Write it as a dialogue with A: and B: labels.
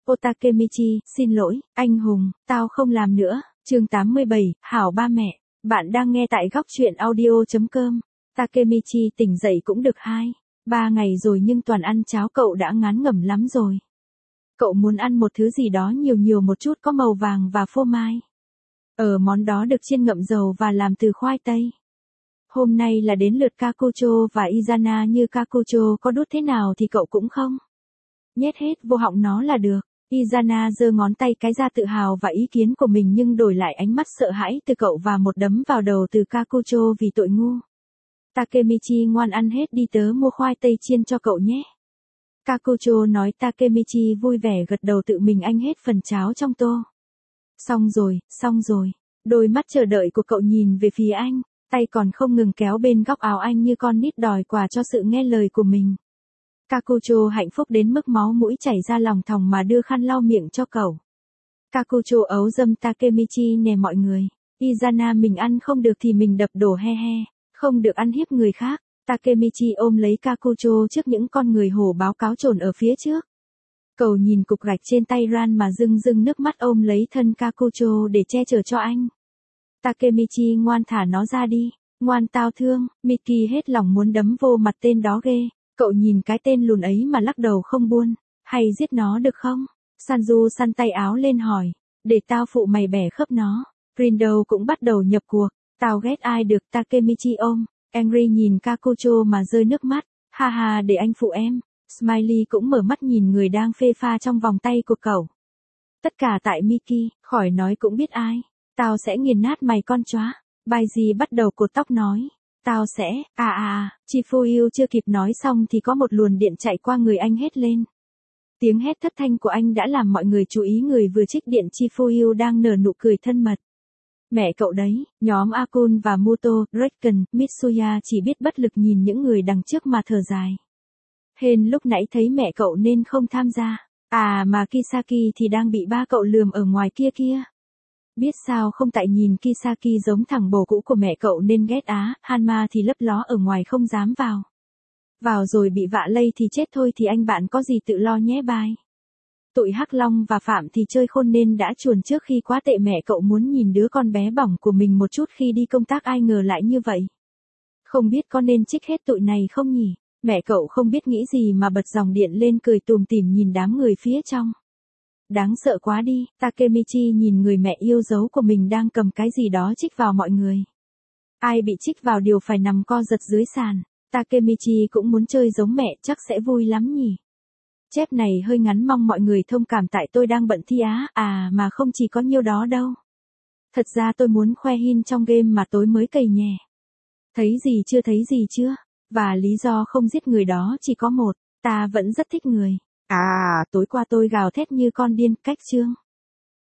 A: Takemichi, xin lỗi, anh hùng, tao không làm nữa. Chương 87, hảo ba mẹ. Bạn đang nghe tại góc truyện audio.com. Takemichi tỉnh dậy cũng được 3 ngày rồi nhưng toàn ăn cháo cậu đã ngán ngẩm lắm rồi. Cậu muốn ăn một thứ gì đó nhiều một chút có màu vàng và phô mai. Món đó được chiên ngậm dầu và làm từ khoai tây. Hôm nay là đến lượt Kakucho và Izana, như Kakucho có đút thế nào thì cậu cũng không. Nhét hết vô họng nó là được. Izana giơ ngón tay cái ra tự hào và ý kiến của mình nhưng đổi lại ánh mắt sợ hãi từ cậu và một đấm vào đầu từ Kakucho vì tội ngu. Takemichi ngoan ăn hết đi, tớ mua khoai tây chiên cho cậu nhé. Kakucho nói. Takemichi vui vẻ gật đầu, tự mình anh hết phần cháo trong tô. Xong rồi. Đôi mắt chờ đợi của cậu nhìn về phía anh, tay còn không ngừng kéo bên góc áo anh như con nít đòi quà cho sự nghe lời của mình. Kakucho hạnh phúc đến mức máu mũi chảy ra lòng thòng mà đưa khăn lau miệng cho cậu. Kakucho ấu dâm Takemichi nè mọi người. Izana mình ăn không được thì mình đập đổ he, không được ăn hiếp người khác. Takemichi ôm lấy Kakucho trước những con người hổ báo cáo trồn ở phía trước. Cậu nhìn cục gạch trên tay Ran mà rưng nước mắt, ôm lấy thân Kakucho để che chở cho anh. Takemichi ngoan thả nó ra đi. Ngoan tao thương. Miki hết lòng muốn đấm vô mặt tên đó ghê. Cậu nhìn cái tên lùn ấy mà lắc đầu không buông. Hay giết nó được không? Sanju săn tay áo lên hỏi. Để tao phụ mày bẻ khớp nó. Rindo cũng bắt đầu nhập cuộc. Tao ghét ai được. Takemichi ôm. Angry nhìn Kakucho mà rơi nước mắt. Ha để anh phụ em. Smiley cũng mở mắt nhìn người đang phê pha trong vòng tay của cậu. Tất cả tại Miki, khỏi nói cũng biết ai. Tao sẽ nghiền nát mày con chóa. Baiji bắt đầu cột tóc nói. Tao sẽ, Chifuyu chưa kịp nói xong thì có một luồn điện chạy qua người anh hét lên. Tiếng hét thất thanh của anh đã làm mọi người chú ý người vừa trích điện. Chifuyu đang nở nụ cười thân mật. Mẹ cậu đấy. Nhóm Akun và Muto, Draken, Mitsuya chỉ biết bất lực nhìn những người đằng trước mà thở dài. Hên lúc nãy thấy mẹ cậu nên không tham gia. Mà Kisaki thì đang bị ba cậu lườm ở ngoài kia. Biết sao không, tại nhìn Kisaki giống thằng bồ cũ của mẹ cậu nên ghét á. Hanma thì lấp ló ở ngoài không dám vào. Vào rồi bị vạ lây thì chết thôi, thì anh bạn có gì tự lo nhé bye. Tụi Hắc Long và Phạm thì chơi khôn nên đã chuồn trước khi quá tệ. Mẹ cậu muốn nhìn đứa con bé bỏng của mình một chút khi đi công tác, ai ngờ lại như vậy. Không biết có nên trích hết tụi này không nhỉ? Mẹ cậu không biết nghĩ gì mà bật dòng điện lên cười tùm tìm nhìn đám người phía trong. Đáng sợ quá đi. Takemichi nhìn người mẹ yêu dấu của mình đang cầm cái gì đó trích vào mọi người. Ai bị trích vào đều phải nằm co giật dưới sàn. Takemichi cũng muốn chơi giống mẹ, chắc sẽ vui lắm nhỉ. Chép này hơi ngắn, mong mọi người thông cảm tại tôi đang bận thi mà không chỉ có nhiêu đó đâu. Thật ra tôi muốn khoe hin trong game mà tối mới cày nhè. Thấy gì chưa? Và lý do không giết người đó chỉ có một, ta vẫn rất thích người. Tối qua tôi gào thét như con điên. Cách chương